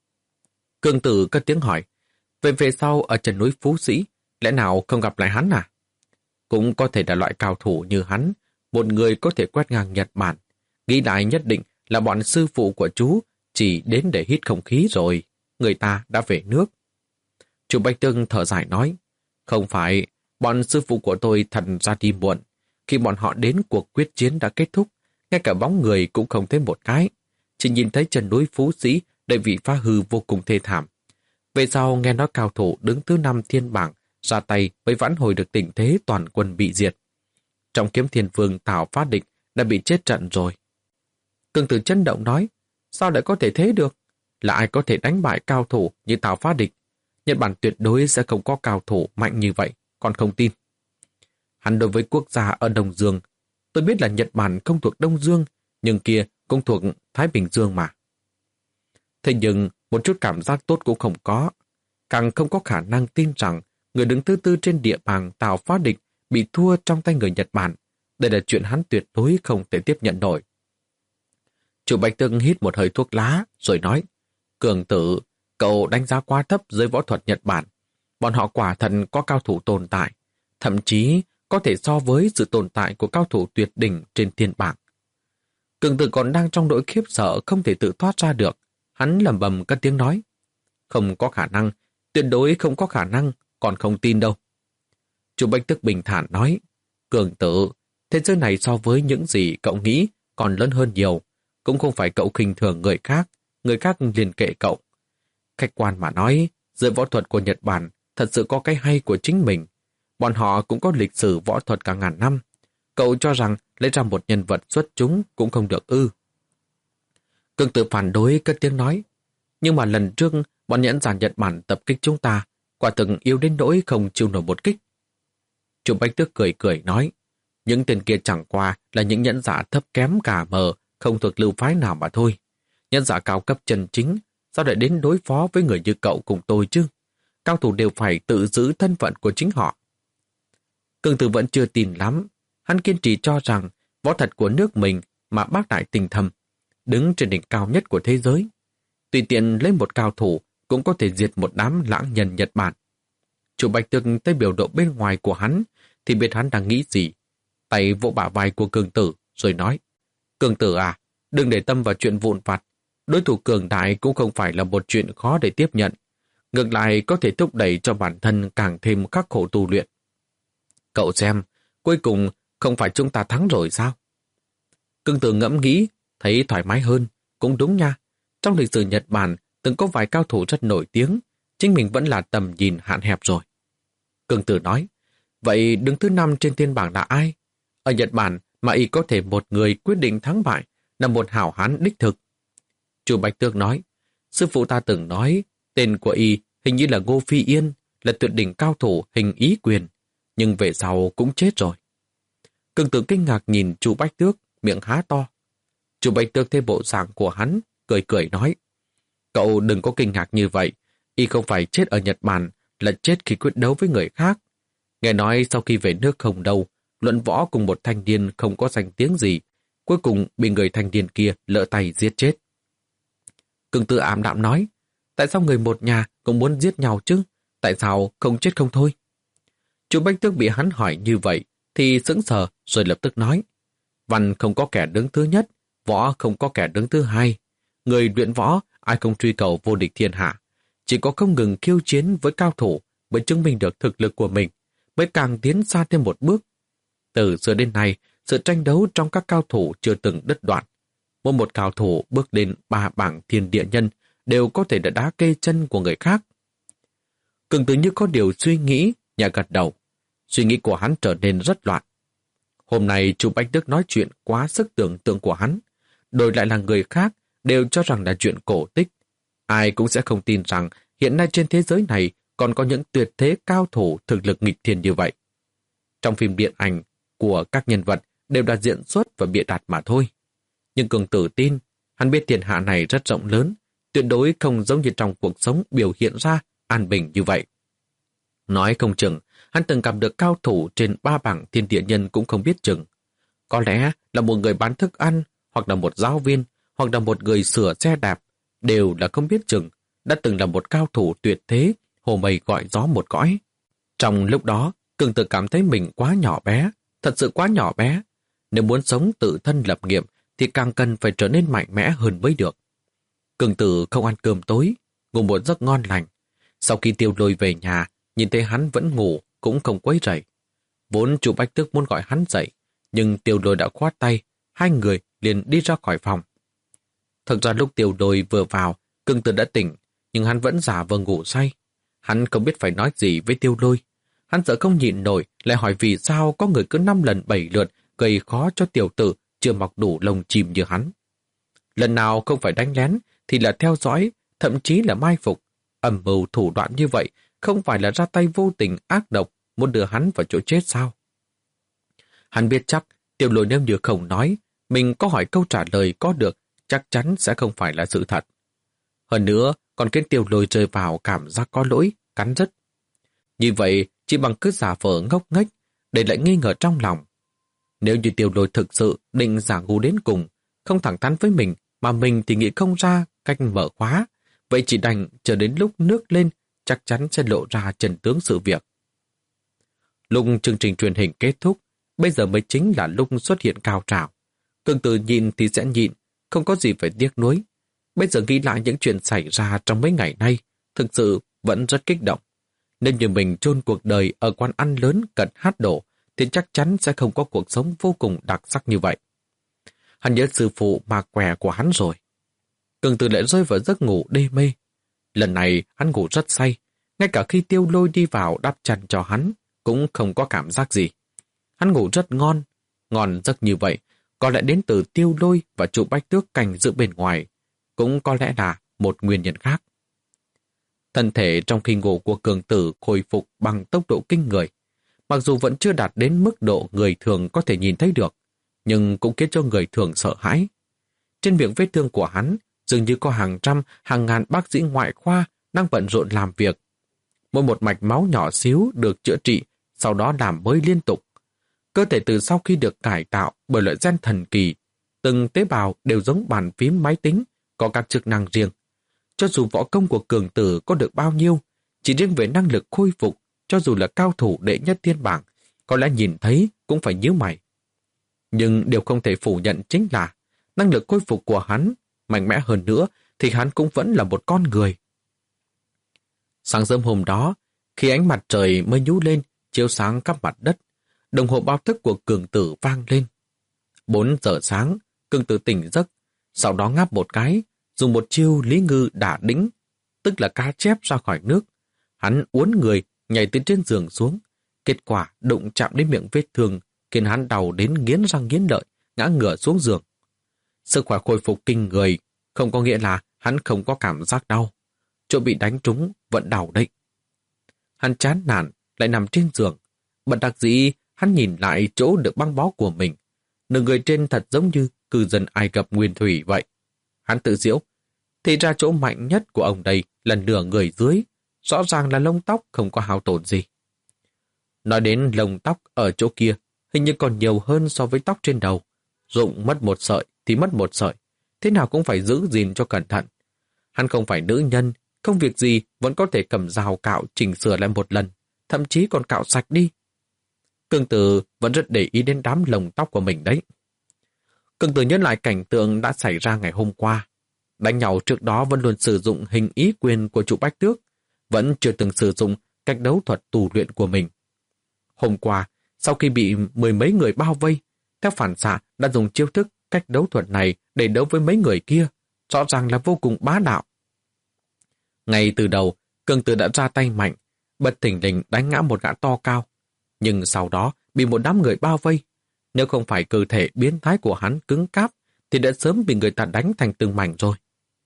Cường Tử cất tiếng hỏi, về về sau ở chân núi Phú Sĩ, lẽ nào không gặp lại hắn à? Cũng có thể là loại cao thủ như hắn, một người có thể quét ngang Nhật Bản. Nghĩ lại nhất định là bọn sư phụ của chú chỉ đến để hít không khí rồi, người ta đã về nước. Chủ Bạch Tước thở dài nói, không phải, Bọn sư phụ của tôi thật ra đi muộn. Khi bọn họ đến cuộc quyết chiến đã kết thúc, ngay cả bóng người cũng không thấy một cái. Chỉ nhìn thấy chân núi Phú Sĩ đầy vị phá hư vô cùng thê thảm. Về sau nghe nói cao thủ đứng thứ năm thiên bảng ra tay mới vãn hồi được tình thế toàn quân bị diệt. Trong Kiếm Thiên Vương Tào Phát Địch đã bị chết trận rồi. Cường Tử chấn động nói, sao lại có thể thế được? Là ai có thể đánh bại cao thủ như Tào Phát Địch? Nhật Bản tuyệt đối sẽ không có cao thủ mạnh như vậy, còn không tin. Hắn đối với quốc gia ở Đông Dương, tôi biết là Nhật Bản không thuộc Đông Dương, nhưng kia cũng thuộc Thái Bình Dương mà. Thế nhưng một chút cảm giác tốt cũng không có, càng không có khả năng tin rằng người đứng thứ tư trên địa bàn Tào Phát Địch bị thua trong tay người Nhật Bản. Đây là chuyện hắn tuyệt đối không thể tiếp nhận nổi. Chủ Bạch Tương hít một hơi thuốc lá, rồi nói, Cường Tử, cậu đánh giá quá thấp dưới võ thuật Nhật Bản. Bọn họ quả thật có cao thủ tồn tại, thậm chí có thể so với sự tồn tại của cao thủ tuyệt đỉnh trên thiên bảng. Cường Tử còn đang trong nỗi khiếp sợ không thể tự thoát ra được. Hắn lẩm bẩm cất tiếng nói, không có khả năng, tuyệt đối không có khả năng, còn không tin đâu. Chủ Bạch Tức bình thản nói, Cường Tử, thế giới này so với những gì cậu nghĩ còn lớn hơn nhiều, cũng không phải cậu khinh thường người khác, người khác liền kệ cậu. Khách quan mà nói, dưới võ thuật của Nhật Bản thật sự có cái hay của chính mình. Bọn họ cũng có lịch sử võ thuật cả ngàn năm. Cậu cho rằng lấy ra một nhân vật xuất chúng cũng không được ư. Cường Tử phản đối cất tiếng nói, nhưng mà lần trước bọn nhẫn giả Nhật Bản tập kích chúng ta, quả thực yếu đến nỗi không chịu nổi một kích. Chủ Bạch Tước cười cười nói, những tên kia chẳng qua là những nhẫn giả thấp kém cả mờ, không thuộc lưu phái nào mà thôi. Nhẫn giả cao cấp chân chính, sao lại đến đối phó với người như cậu cùng tôi chứ? Cao thủ đều phải tự giữ thân phận của chính họ. Cường Tử vẫn chưa tin lắm. Hắn kiên trì cho rằng võ thuật của nước mình mà bác đại tinh thầm, đứng trên đỉnh cao nhất của thế giới. Tùy tiện lấy một cao thủ cũng có thể diệt một đám lãng nhân Nhật Bản. Chủ Bạch Tước thấy biểu độ bên ngoài của hắn thì biết hắn đang nghĩ gì. Tay vỗ bả vai của Cường Tử rồi nói, Cường Tử à, đừng để tâm vào chuyện vụn vặt. Đối thủ cường đại cũng không phải là một chuyện khó để tiếp nhận. Ngược lại có thể thúc đẩy cho bản thân càng thêm khắc khổ tu luyện. Cậu xem, cuối cùng không phải chúng ta thắng rồi sao? Cường Tử ngẫm nghĩ, thấy thoải mái hơn. Cũng đúng nha. Trong lịch sử Nhật Bản từng có vài cao thủ rất nổi tiếng, chính mình vẫn là tầm nhìn hạn hẹp rồi. Cường Tử nói, vậy đứng thứ năm trên thiên bảng là ai? Ở Nhật Bản mà y có thể một người quyết định thắng bại là một hảo hán đích thực. Chủ Bạch Tước nói, sư phụ ta từng nói, tên của y hình như là Ngô Phi Yên, là tuyệt đỉnh cao thủ hình ý quyền, nhưng về sau cũng chết rồi. Cường Tử kinh ngạc nhìn chủ Bạch Tước, miệng há to. Chủ Bạch Tước thấy bộ dạng của hắn, cười cười nói, cậu đừng có kinh ngạc như vậy, y không phải chết ở Nhật Bản, là chết khi quyết đấu với người khác. Nghe nói sau khi về nước không đâu, luận võ cùng một thanh niên không có danh tiếng gì, cuối cùng bị người thanh niên kia lỡ tay giết chết. Cường Tử ảm đạm nói, tại sao người một nhà cũng muốn giết nhau chứ? Tại sao không chết không thôi? Chủ Bạch Tước bị hắn hỏi như vậy thì sững sờ rồi lập tức nói, văn không có kẻ đứng thứ nhất, võ không có kẻ đứng thứ hai. Người luyện võ ai không truy cầu vô địch thiên hạ, chỉ có không ngừng khiêu chiến với cao thủ mới chứng minh được thực lực của mình, mới càng tiến xa thêm một bước. Từ xưa đến nay, sự tranh đấu trong các cao thủ chưa từng đứt đoạn. Mỗi một cao thủ bước lên ba bảng thiên địa nhân đều có thể đã đá kê chân của người khác. Cường Tử như có điều suy nghĩ, nhà gật đầu. Suy nghĩ của hắn trở nên rất loạn. Hôm nay chủ Bạch Tước nói chuyện quá sức tưởng tượng của hắn. Đổi lại là người khác đều cho rằng là chuyện cổ tích. Ai cũng sẽ không tin rằng hiện nay trên thế giới này còn có những tuyệt thế cao thủ thực lực nghịch thiên như vậy. Trong phim điện ảnh của các nhân vật đều là diễn xuất và bịa đặt mà thôi. Nhưng Cường Tử tin, hắn biết thiên hạ này rất rộng lớn, tuyệt đối không giống như trong cuộc sống biểu hiện ra an bình như vậy. Nói không chừng, hắn từng gặp được cao thủ trên ba bảng thiên địa nhân cũng không biết chừng. Có lẽ là một người bán thức ăn, hoặc là một giáo viên, hoặc là một người sửa xe đạp, đều là không biết chừng, đã từng là một cao thủ tuyệt thế, hồ mây gọi gió một cõi. Trong lúc đó, Cường Tử cảm thấy mình quá nhỏ bé, thật sự quá nhỏ bé. Nếu muốn sống tự thân lập nghiệp, thì càng cần phải trở nên mạnh mẽ hơn mới được. Cường Tử không ăn cơm tối, ngủ một giấc ngon lành. Sau khi Tiêu Lôi về nhà, nhìn thấy hắn vẫn ngủ, cũng không quấy rầy. Vốn Chu Bách Tước muốn gọi hắn dậy, nhưng Tiêu Lôi đã khoát tay, hai người liền đi ra khỏi phòng. Thực ra lúc Tiêu Lôi vừa vào, Cương Tử đã tỉnh, nhưng hắn vẫn giả vờ ngủ say. Hắn không biết phải nói gì với Tiêu Lôi. Hắn sợ không nhịn nổi, lại hỏi vì sao có người cứ năm lần bảy lượt gây khó cho tiểu tử chưa mọc đủ lông chim như hắn. Lần nào không phải đánh lén, thì là theo dõi, thậm chí là mai phục. Âm mưu thủ đoạn như vậy không phải là ra tay vô tình ác độc muốn đưa hắn vào chỗ chết sao? Hắn biết chắc Tiêu Lôi nếu như không nói, mình có hỏi câu trả lời có được chắc chắn sẽ không phải là sự thật. Hơn nữa, còn khiến Tiêu Lôi rơi vào cảm giác có lỗi, cắn rứt. Như vậy, chỉ bằng cứ giả vờ ngốc nghếch, để lại nghi ngờ trong lòng. Nếu như Tiêu Lôi thực sự định giả ngu đến cùng, không thẳng thắn với mình, mà mình thì nghĩ không ra cách mở khóa, vậy chỉ đành chờ đến lúc nước lên, chắc chắn sẽ lộ ra chân tướng sự việc. Lúc chương trình truyền hình kết thúc, bây giờ mới chính là lúc xuất hiện cao trào. Cương Tử nhịn thì sẽ nhịn, không có gì phải tiếc nuối. Bây giờ nghĩ lại những chuyện xảy ra trong mấy ngày nay, thực sự vẫn rất kích động. Nên như mình chôn cuộc đời ở quán ăn lớn cận hát đổ, thì chắc chắn sẽ không có cuộc sống vô cùng đặc sắc như vậy. Hắn nhớ sư phụ mà què của hắn rồi. Cương Tử lại rơi vào giấc ngủ đê mê. Lần này hắn ngủ rất say, ngay cả khi Tiêu Lôi đi vào đắp chăn cho hắn, cũng không có cảm giác gì. Hắn ngủ rất ngon, ngon giấc như vậy, có lẽ đến từ Tiêu Lôi và Chu Bách Tước canh giữ bên ngoài, cũng có lẽ là một nguyên nhân khác. Thân thể trong khi ngủ của Cường Tử khôi phục bằng tốc độ kinh người. Mặc dù vẫn chưa đạt đến mức độ người thường có thể nhìn thấy được, nhưng cũng khiến cho người thường sợ hãi. Trên miệng vết thương của hắn dường như có hàng trăm, hàng ngàn bác sĩ ngoại khoa đang bận rộn làm việc. Mỗi một mạch máu nhỏ xíu được chữa trị, sau đó làm mới liên tục. Cơ thể từ sau khi được cải tạo bởi loại gen thần kỳ, từng tế bào đều giống bàn phím máy tính, có các chức năng riêng. Cho dù võ công của Cường Tử có được bao nhiêu, chỉ riêng về năng lực khôi phục, cho dù là cao thủ đệ nhất thiên bảng, có lẽ nhìn thấy cũng phải nhíu mày. Nhưng điều không thể phủ nhận chính là năng lực khôi phục của hắn mạnh mẽ hơn nữa thì hắn cũng vẫn là một con người. Sáng sớm hôm đó, khi ánh mặt trời mới nhú lên, chiếu sáng khắp mặt đất, đồng hồ báo thức của Cường Tử vang lên. Bốn giờ sáng, Cường Tử tỉnh giấc, sau đó ngáp một cái, dùng một chiêu Lý Ngư đả đĩnh, tức là cá chép ra khỏi nước. Hắn uốn người, nhảy từ trên giường xuống. Kết quả đụng chạm đến miệng vết thương, khiến hắn đau đến nghiến răng nghiến lợi, ngã ngửa xuống giường. Sức khỏe khôi phục kinh người, không có nghĩa là hắn không có cảm giác đau. Chỗ bị đánh trúng vẫn đau đấy. Hắn chán nản, lại nằm trên giường. Bất đắc dĩ, hắn nhìn lại chỗ được băng bó của mình. Nửa người trên thật giống như cư dân Ai Cập nguyên thủy vậy. Hắn tự giễu, thì ra chỗ mạnh nhất của ông đây là nửa người dưới, rõ ràng là lông tóc không có hao tổn gì. Nói đến lông tóc ở chỗ kia, hình như còn nhiều hơn so với tóc trên đầu. Dụng mất một sợi thì mất một sợi, thế nào cũng phải giữ gìn cho cẩn thận. Hắn không phải nữ nhân, không việc gì vẫn có thể cầm dao cạo chỉnh sửa lại một lần, thậm chí còn cạo sạch đi. Cường Tử vẫn rất để ý đến đám lông tóc của mình đấy. Cường Tử nhớ lại cảnh tượng đã xảy ra ngày hôm qua. Đánh nhau trước đó vẫn luôn sử dụng hình ý quyền của Chu Bách Tước, vẫn chưa từng sử dụng cách đấu thuật tù luyện của mình. Hôm qua, sau khi bị mười mấy người bao vây, theo phản xạ đã dùng chiêu thức cách đấu thuật này để đấu với mấy người kia, rõ ràng là vô cùng bá đạo. Ngay từ đầu, Cường Tử đã ra tay mạnh, bất thình lình đánh ngã một gã to cao, nhưng sau đó bị một đám người bao vây. Nếu không phải cơ thể biến thái của hắn cứng cáp, thì đã sớm bị người ta đánh thành từng mảnh rồi.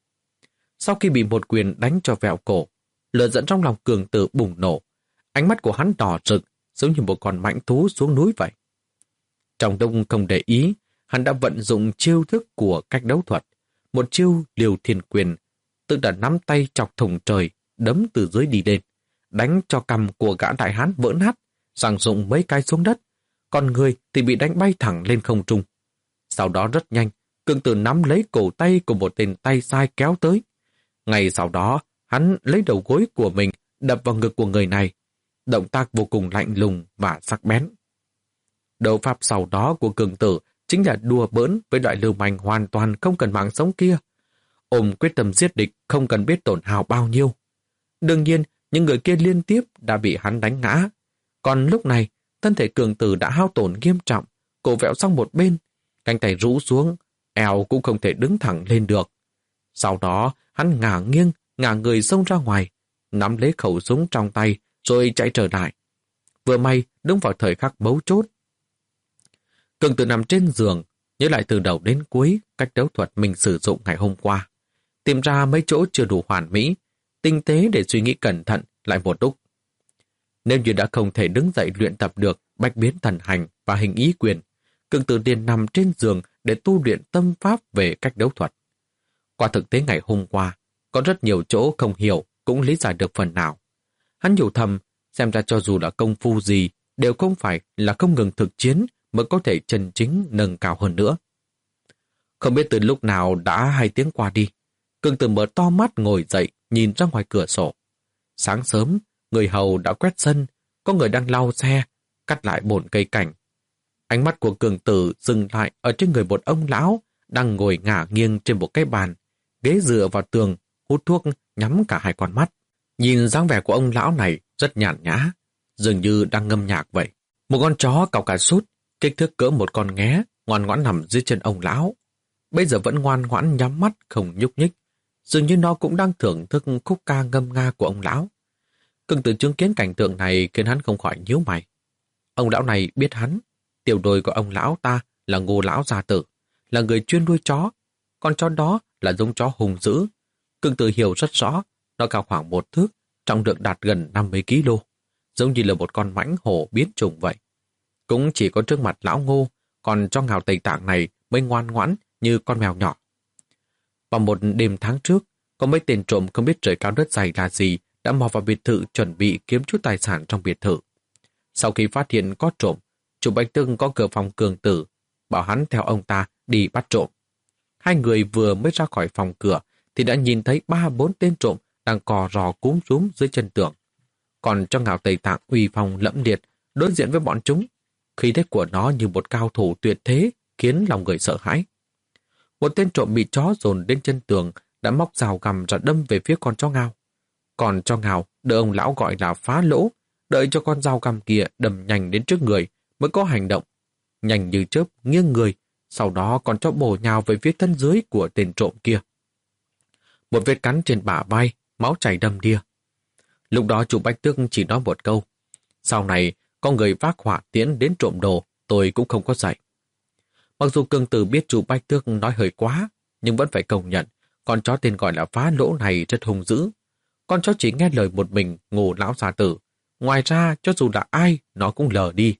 Sau khi bị một quyền đánh cho vẹo cổ, lửa giận trong lòng Cường Tử bùng nổ. Ánh mắt của hắn đỏ rực, giống như một con mãnh thú xuống núi vậy. Trong đông không để ý, hắn đã vận dụng chiêu thức của cách đấu thuật, một chiêu liều thiên quyền, tức là nắm tay chọc thủng trời, đấm từ dưới đi lên, đánh cho cằm của gã đại hán vỡ nát, giằng rụng mấy cái xuống đất, còn người thì bị đánh bay thẳng lên không trung. Sau đó rất nhanh, Cường Tử nắm lấy cổ tay của một tên tay sai kéo tới. Ngay sau đó, hắn lấy đầu gối của mình đập vào ngực của người này. Động tác vô cùng lạnh lùng và sắc bén. Đấu pháp sau đó của Cường Tử chính là đùa bỡn với loại lưu manh hoàn toàn không cần mạng sống kia. Ôm quyết tâm giết địch không cần biết tổn hao bao nhiêu. Đương nhiên, những người kia liên tiếp đã bị hắn đánh ngã. Còn lúc này, thân thể Cường Tử đã hao tổn nghiêm trọng, cổ vẹo sang một bên, cánh tay rũ xuống, eo cũng không thể đứng thẳng lên được. Sau đó, hắn ngả nghiêng, ngả người xông ra ngoài, nắm lấy khẩu súng trong tay, rồi chạy trở lại. Vừa may, đúng vào thời khắc mấu chốt. Cường Tử nằm trên giường, nhớ lại từ đầu đến cuối cách đấu thuật mình sử dụng ngày hôm qua. Tìm ra mấy chỗ chưa đủ hoàn mỹ, tinh tế để suy nghĩ cẩn thận lại một lúc. Nếu như đã không thể đứng dậy luyện tập được bách biến thần hành và hình ý quyền, Cường Tử liền nằm trên giường để tu luyện tâm pháp về cách đấu thuật. Qua thực tế ngày hôm qua, có rất nhiều chỗ không hiểu cũng lý giải được phần nào. Hắn hiểu thầm, xem ra cho dù là công phu gì, đều không phải là không ngừng thực chiến mới có thể chân chính nâng cao hơn nữa. Không biết từ lúc nào đã hai tiếng qua đi, Cường Tử mở to mắt ngồi dậy, nhìn ra ngoài cửa sổ. Sáng sớm, người hầu đã quét sân, có người đang lau xe, cắt lại bồn cây cảnh. Ánh mắt của Cường Tử dừng lại ở trên người một ông lão đang ngồi ngả nghiêng trên một cái bàn, ghế dựa vào tường, hút thuốc, nhắm cả hai con mắt. Nhìn dáng vẻ của ông lão này rất nhàn nhã, dường như đang ngâm nhạc vậy. Một con chó cào cà sút, kích thước cỡ một con nghé, ngoan ngoãn nằm dưới chân ông lão. Bây giờ vẫn ngoan ngoãn nhắm mắt không nhúc nhích, dường như nó cũng đang thưởng thức khúc ca ngâm nga của ông lão. Cường Tử chứng kiến cảnh tượng này khiến hắn không khỏi nhíu mày. Ông lão này biết hắn, tiểu đôi của ông lão ta là Ngô lão gia tử, là người chuyên nuôi chó. Con chó đó là giống chó hung dữ. Cường Tử hiểu rất rõ, nó cao khoảng một thước, trọng lượng đạt gần năm mươi ki lô, giống như là một con mãnh hổ biến chủng vậy. Cũng chỉ có trước mặt lão Ngô, còn cho Ngào Tây Tạng này mới ngoan ngoãn như con mèo nhỏ. Vào một đêm tháng trước, có mấy tên trộm không biết trời cao đất dày là gì đã mò vào biệt thự chuẩn bị kiếm chút tài sản trong biệt thự. Sau khi phát hiện có trộm, chủ Bạch Tương có cửa phòng Cường Tử, bảo hắn theo ông ta đi bắt trộm. Hai người vừa mới ra khỏi phòng cửa thì đã nhìn thấy ba bốn tên trộm đang cò rò cúm rúm dưới chân tường. Còn cho Ngạo Tây Tạng uy phong lẫm liệt đối diện với bọn chúng, khí thế của nó như một cao thủ tuyệt thế khiến lòng người sợ hãi. Một tên trộm bị chó dồn đến chân tường đã móc rào gầm ra đâm về phía con chó Ngao. Còn cho Ngao được ông lão gọi là phá lỗ, đợi cho con dao găm kia đâm nhanh đến trước người mới có hành động. Nhanh như chớp nghiêng người, sau đó còn chó bổ nhào về phía thân dưới của tên trộm kia. Một vết cắn trên bả vai, máu chảy đầm đìa. Lúc đó chủ Bạch Tước chỉ nói một câu: sau này có người vác hỏa tiễn đến trộm đồ, tôi cũng không có dạy. Mặc dù Cường Tử biết chủ Bạch Tước nói hơi quá, nhưng vẫn phải công nhận con chó tên gọi là phá lỗ này rất hung dữ. Con chó chỉ nghe lời một mình Ngô lão gia tử, ngoài ra cho dù là ai nó cũng lờ đi.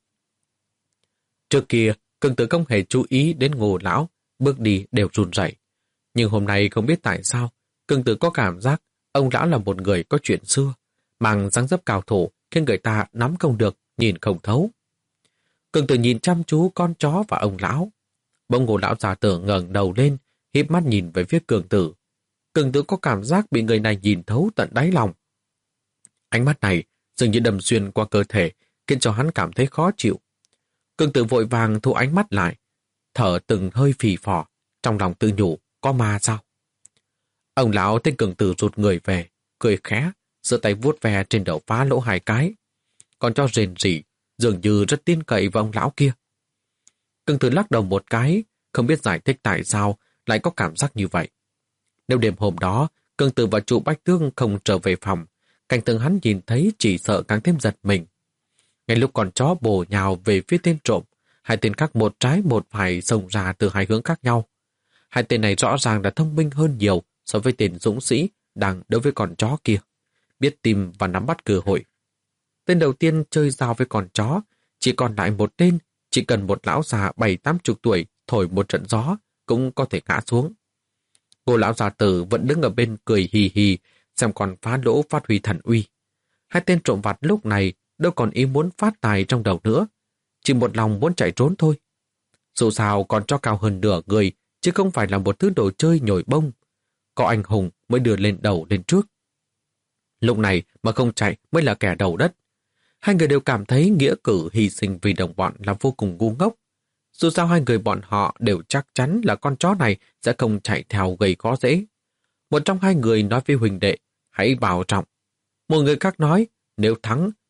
Trước kia Cường Tử không hề chú ý đến Ngô lão, bước đi đều run rẩy. Nhưng hôm nay không biết tại sao Cường Tử có cảm giác ông lão là một người có chuyện xưa, mang dáng dấp cao thủ khiến người ta nắm không được, nhìn không thấu. Cường Tử nhìn chăm chú con chó và ông lão. Bỗng Ngô lão gia tử ngẩng đầu lên, híp mắt nhìn về phía Cường Tử. Cường Tử có cảm giác bị người này nhìn thấu tận đáy lòng. Ánh mắt này dường như đâm xuyên qua cơ thể, khiến cho hắn cảm thấy khó chịu. Cường Tử vội vàng thu ánh mắt lại, thở từng hơi phì phò, trong lòng tự nhủ, có ma sao? Ông lão thấy Cường Tử rụt người về, cười khẽ, giơ tay vuốt ve trên đầu phá lỗ hai cái. Còn cho rền rỉ, dường như rất tin cậy vào ông lão kia. Cường Tử lắc đầu một cái, không biết giải thích tại sao lại có cảm giác như vậy. Nếu đêm hôm đó, Cường Tử và chủ Bách Tước không trở về phòng, cảnh tượng hắn nhìn thấy chỉ sợ càng thêm giật mình. Ngay lúc con chó bổ nhào về phía tên trộm, hai tên khác một trái một phải xông ra từ hai hướng khác nhau. Hai tên này rõ ràng đã thông minh hơn nhiều so với tên dũng sĩ đang đối với con chó kia, biết tìm và nắm bắt cơ hội. Tên đầu tiên chơi dao với con chó, chỉ còn lại một tên, chỉ cần một lão già bảy tám chục tuổi thổi một trận gió cũng có thể ngã xuống. Ngô lão già tử vẫn đứng ở bên cười hì hì, xem con phá lỗ phát huy thần uy. Hai tên trộm vặt lúc này đâu còn ý muốn phát tài trong đầu nữa, chỉ một lòng muốn chạy trốn thôi. Dù sao còn cho cao hơn nửa người, chứ không phải là một thứ đồ chơi nhồi bông. Có anh hùng mới đưa lên đầu lên trước. Lúc này mà không chạy mới là kẻ đầu đất. Hai người đều cảm thấy nghĩa cử hy sinh vì đồng bọn là vô cùng ngu ngốc. Dù sao hai người bọn họ đều chắc chắn là con chó này sẽ không chạy theo gây khó dễ. Một trong hai người nói với huỳnh đệ, hãy bảo trọng. Một người khác nói, nếu thắng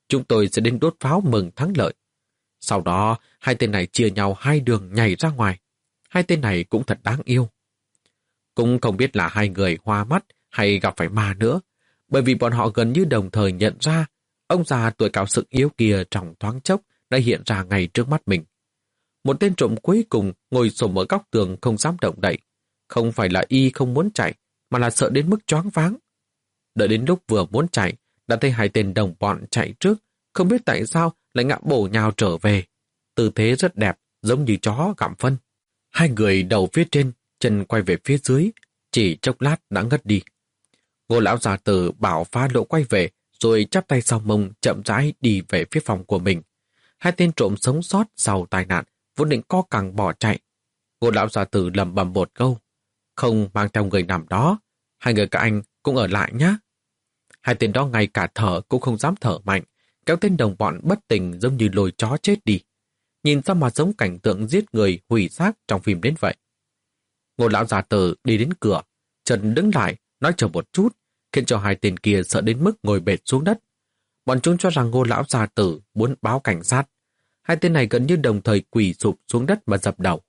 chúng tôi sẽ đến đốt pháo mừng thắng lợi. Sau đó, hai tên này chia nhau hai đường nhảy ra ngoài. Hai tên này cũng thật đáng yêu. Cũng không biết là hai người hoa mắt hay gặp phải ma nữa, bởi vì bọn họ gần như đồng thời nhận ra ông già tuổi cao sức yếu kia trong thoáng chốc đã hiện ra ngay trước mắt mình. Một tên trộm cuối cùng ngồi xổm ở góc tường không dám động đậy. Không phải là y không muốn chạy, mà là sợ đến mức choáng váng. Đợi đến lúc vừa muốn chạy, đã thấy hai tên đồng bọn chạy trước, không biết tại sao lại ngã bổ nhào trở về. Tư thế rất đẹp, giống như chó gặm phân. Hai người đầu phía trên, chân quay về phía dưới, chỉ chốc lát đã ngất đi. Ngô lão già Tử bảo phá lỗ quay về, rồi chắp tay sau mông chậm rãi đi về phía phòng của mình. Hai tên trộm sống sót sau tai nạn vốn định co cẳng bỏ chạy. Ngô lão già Tử lẩm bẩm một câu, không mang theo người nằm đó, hai người các anh cũng ở lại nhé. Hai tên đó ngay cả thở cũng không dám thở mạnh, kéo tên đồng bọn bất tỉnh giống như lôi chó chết đi. Nhìn sao mà giống cảnh tượng giết người hủy xác trong phim đến vậy. Ngô lão già Tử đi đến cửa, Trần đứng lại, nói chờ một chút, khiến cho hai tên kia sợ đến mức ngồi bệt xuống đất. Bọn chúng cho rằng Ngô lão già Tử muốn báo cảnh sát. Hai tên này gần như đồng thời quỳ sụp xuống đất mà dập đầu.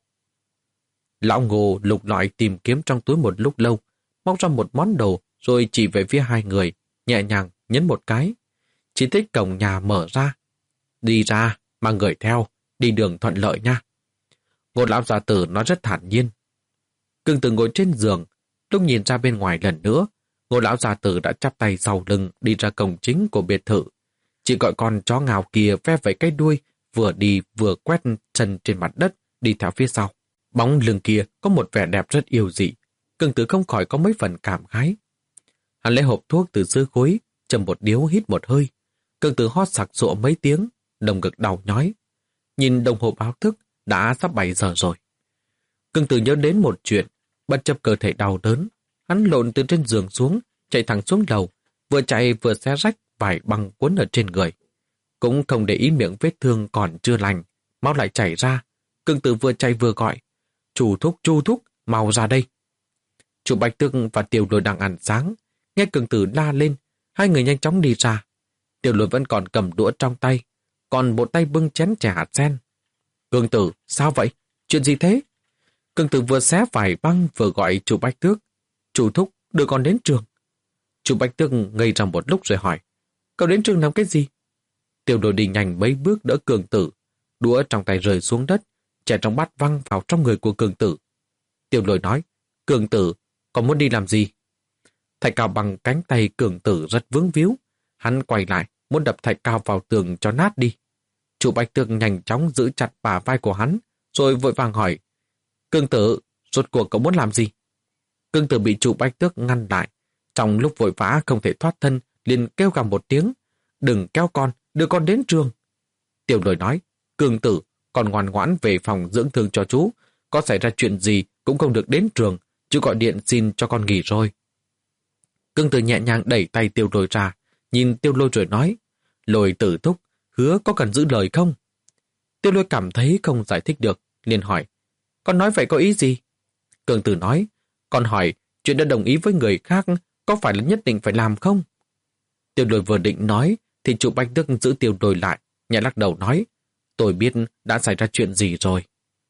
Lão Ngô lục lọi tìm kiếm trong túi một lúc lâu, móc ra một món đồ rồi chỉ về phía hai người, nhẹ nhàng nhấn một cái. Chỉ thấy cổng nhà mở ra. Đi ra, mang người theo, đi đường thuận lợi nha. Ngô lão già Tử nói rất thản nhiên. Cương Tử ngồi trên giường, lúc nhìn ra bên ngoài lần nữa, Ngô lão già Tử đã chắp tay sau lưng đi ra cổng chính của biệt thự. Chỉ gọi con chó ngào kia ve vẫy cái đuôi, vừa đi vừa quét chân trên mặt đất, đi theo phía sau. Bóng lưng kia có một vẻ đẹp rất yêu dị. Cương Tử không khỏi có mấy phần cảm khái. Hắn lấy hộp thuốc từ dưới gối, châm một điếu hít một hơi. Cương Tử hót sặc sụa mấy tiếng, đồng ngực đau nhói. Nhìn đồng hồ báo thức, đã sắp bảy giờ rồi. Cương Tử nhớ đến một chuyện, bất chấp cơ thể đau đớn. Hắn lộn từ trên giường xuống, chạy thẳng xuống lầu, vừa chạy vừa xé rách vải băng cuốn ở trên người. Cũng không để ý miệng vết thương còn chưa lành, máu lại chảy ra. Cương Tử vừa chạy vừa gọi, "Chu thúc, Chu thúc, mau ra đây." Chu Bạch Tước và Tiểu Lôi đang ăn sáng, nghe Cương Tử la lên, hai người nhanh chóng đi ra. Tiểu Lôi vẫn còn cầm đũa trong tay, còn một tay bưng chén chè hạt sen. "Cương Tử, sao vậy? Chuyện gì thế?" Cương Tử vừa xé vải băng vừa gọi Chu Bạch Tước, "Chu thúc, đưa con đến trường." Chu Bạch Tước ngây ra một lúc rồi hỏi, "Cậu đến trường làm cái gì?" Tiểu Lôi đi nhanh mấy bước đỡ Cương Tử, đũa trong tay rơi xuống đất, chè trong bát văng vào trong người của Cương Tử. Tiểu Lôi nói, "Cương Tử, con muốn đi làm gì?" Thạch Cao bằng cánh tay Cương Tử rất vướng víu, hắn quay lại muốn đập Thạch Cao vào tường cho nát đi. Chu Bạch Tước nhanh chóng giữ chặt bả vai của hắn, rồi vội vàng hỏi, "Cương Tử, rốt cuộc cậu muốn làm gì?" Cương Tử bị Chu Bạch Tước ngăn lại, trong lúc vội vã không thể thoát thân, liền kêu gào một tiếng, "Đừng kéo con, đưa con đến trường." Tiểu Lôi nói, "Cương Tử, con ngoan ngoãn về phòng dưỡng thương cho chú, có xảy ra chuyện gì cũng không được đến trường, chú gọi điện xin cho con nghỉ rồi." Cương Tử nhẹ nhàng đẩy tay Tiểu Lôi ra, nhìn Tiểu Lôi rồi nói, "Lôi Tử thúc, hứa có cần giữ lời không?" Tiểu Lôi cảm thấy không giải thích được, liền hỏi, "Con nói vậy có ý gì?" Cương Tử nói, "Con hỏi, chuyện đã đồng ý với người khác có phải là nhất định phải làm không?" Tiểu Lôi vừa định nói, thì Chu Bạch Tước giữ Tiểu Lôi lại, nhẹ lắc đầu nói, "Tôi biết đã xảy ra chuyện gì rồi."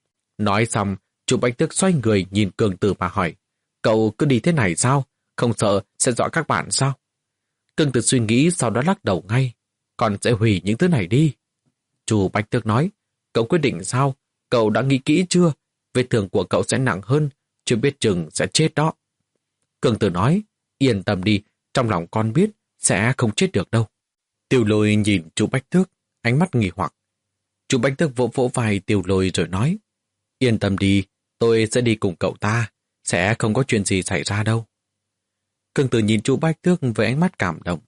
Nói xong, Chu Bạch Tước xoay người nhìn Cương Tử mà hỏi, "Cậu cứ đi thế này sao? Không sợ sẽ dọa các bạn sao?" Cương Tử suy nghĩ sau đó lắc đầu ngay, "Con sẽ hủy những thứ này đi." Chu Bạch Tước nói, "Cậu quyết định sao? Cậu đã nghĩ kỹ chưa? Vết thương của cậu sẽ nặng hơn, chưa biết chừng sẽ chết đó." Cương Tử nói, "Yên tâm đi, trong lòng con biết sẽ không chết được đâu." Tiểu Lôi nhìn Chu Bạch Tước, ánh mắt nghi hoặc. Chu Bạch Tước vỗ vỗ vai Tiểu Lôi rồi nói, "Yên tâm đi, tôi sẽ đi cùng cậu ta, sẽ không có chuyện gì xảy ra đâu." Cương Tử nhìn Chu Bạch Tước với ánh mắt cảm động.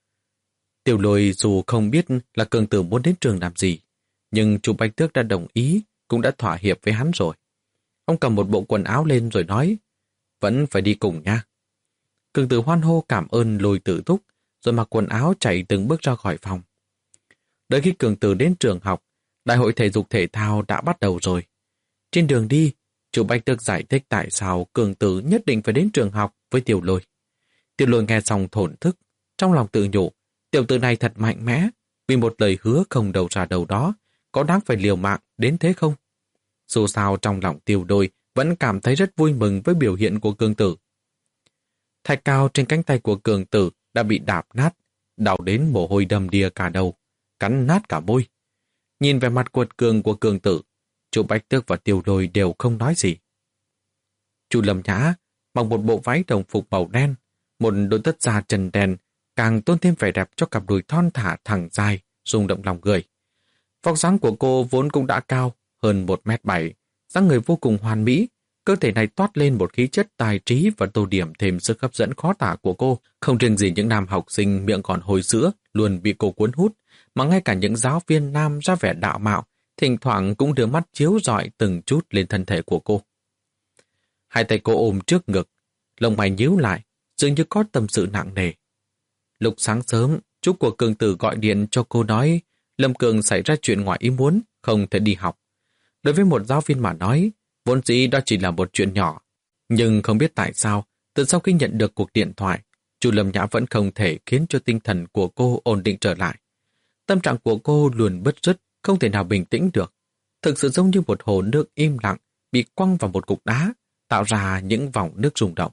Tiểu Lôi dù không biết là Cương Tử muốn đến trường làm gì, nhưng Chu Bạch Tước đã đồng ý, cũng đã thỏa hiệp với hắn rồi. Ông cầm một bộ quần áo lên rồi nói, "Vẫn phải đi cùng nha." Cương Tử hoan hô cảm ơn Lôi Tử thúc, rồi mặc quần áo chạy từng bước ra khỏi phòng. Đợi khi Cương Tử đến trường học, đại hội thể dục thể thao đã bắt đầu rồi. Trên đường đi, Chu Bạch Tước giải thích tại sao Cương Tử nhất định phải đến trường học với Tiểu Lôi. Tiểu Lôi nghe xong thổn thức, trong lòng tự nhủ, tiểu tử này thật mạnh mẽ, vì một lời hứa không đầu ra đầu đó, có đáng phải liều mạng đến thế không? Dù sao trong lòng Tiêu Đôi vẫn cảm thấy rất vui mừng với biểu hiện của Cường Tử. Thạch cao trên cánh tay của Cường Tử đã bị đạp nát, đau đến mồ hôi đầm đìa cả đầu, cắn nát cả môi. Nhìn về mặt quật cường của Cường Tử, chú Bách Tước và Tiêu Đôi đều không nói gì. Chu Lâm Nhã mặc một bộ váy đồng phục màu đen, một đôi tất da trần đen, càng tôn thêm vẻ đẹp cho cặp đùi thon thả thẳng dài, rung động lòng người. Vóc dáng của cô vốn cũng đã cao, hơn một mét bảy, dáng người vô cùng hoàn mỹ, cơ thể này toát lên một khí chất tài trí và tô điểm thêm sức hấp dẫn khó tả của cô. Không riêng gì những nam học sinh miệng còn hôi sữa luôn bị cô cuốn hút, mà ngay cả những giáo viên nam ra vẻ đạo mạo, thỉnh thoảng cũng đưa mắt chiếu rọi từng chút lên thân thể của cô. Hai tay cô ôm trước ngực, lông mày nhíu lại, dường như có tâm sự nặng nề. Lúc sáng sớm, chú của Cường Tử gọi điện cho cô nói Lâm Cường xảy ra chuyện ngoài ý muốn, không thể đi học. Đối với một giáo viên mà nói, vốn dĩ đó chỉ là một chuyện nhỏ. Nhưng không biết tại sao, từ sau khi nhận được cuộc điện thoại, chú Lâm Nhã vẫn không thể khiến cho tinh thần của cô ổn định trở lại. Tâm trạng của cô luôn bứt rứt, không thể nào bình tĩnh được. Thực sự giống như một hồ nước im lặng bị quăng vào một cục đá, tạo ra những vòng nước rung động.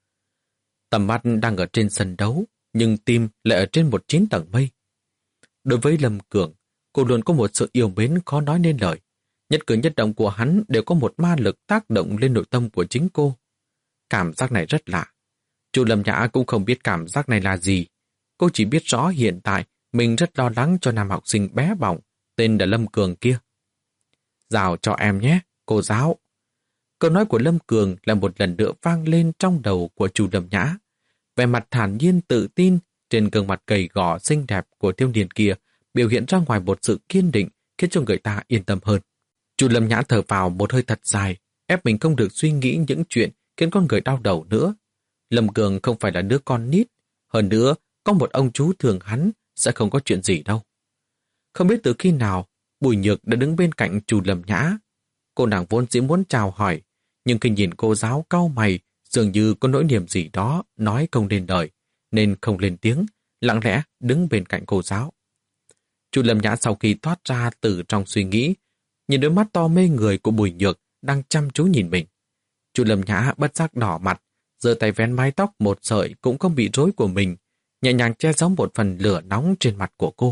Tầm mắt đang ở trên sân đấu, nhưng tim lại ở trên một chín tầng mây. Đối với Lâm Cường, cô luôn có một sự yêu mến khó nói nên lời. Nhất cử nhất động của hắn đều có một ma lực tác động lên nội tâm của chính cô. Cảm giác này rất lạ. Chu Lâm Nhã cũng không biết cảm giác này là gì. Cô chỉ biết rõ hiện tại mình rất lo lắng cho nam học sinh bé bỏng, tên là Lâm Cường kia. Giao cho em nhé, cô giáo. Câu nói của Lâm Cường là một lần nữa vang lên trong đầu của Chu Lâm Nhã. Vẻ mặt thản nhiên tự tin trên gương mặt gầy gò xinh đẹp của thiếu niên kia biểu hiện ra ngoài một sự kiên định khiến cho người ta yên tâm hơn. Chu Lâm Nhã thở vào một hơi thật dài, ép mình không được suy nghĩ những chuyện khiến con người đau đầu nữa. Lâm Cường không phải là đứa con nít, hơn nữa có một ông chú thường hắn sẽ không có chuyện gì đâu. Không biết từ khi nào Bùi Nhược đã đứng bên cạnh Chu Lâm Nhã. Cô nàng vốn dĩ muốn chào hỏi, nhưng khi nhìn cô giáo cau mày, dường như có nỗi niềm gì đó nói không nên lời, nên không lên tiếng, lặng lẽ đứng bên cạnh cô giáo. Chu Lâm Nhã sau khi thoát ra từ trong suy nghĩ, nhìn đôi mắt to mê người của Bùi Nhược đang chăm chú nhìn mình. Chu Lâm Nhã bất giác đỏ mặt, giơ tay vén mái tóc một sợi cũng không bị rối của mình, nhẹ nhàng che giấu một phần lửa nóng trên mặt của cô.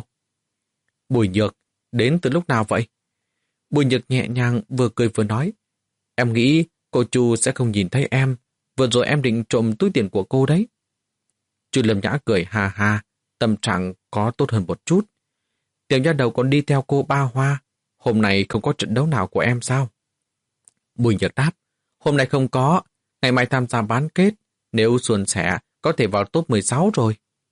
Bùi Nhược, đến từ lúc nào vậy? Bùi Nhược nhẹ nhàng vừa cười vừa nói, em nghĩ cô Chu sẽ không nhìn thấy em, vừa rồi em định trộm túi tiền của cô đấy. Chu Lâm Nhã cười ha ha, tâm trạng có tốt hơn một chút. Tiểu nha đầu còn đi theo cô Ba Hoa, hôm nay không có trận đấu nào của em sao? Bùi Nhược đáp, hôm nay không có, ngày mai tham gia bán kết, nếu suôn sẻ có thể vào top mười sáu rồi.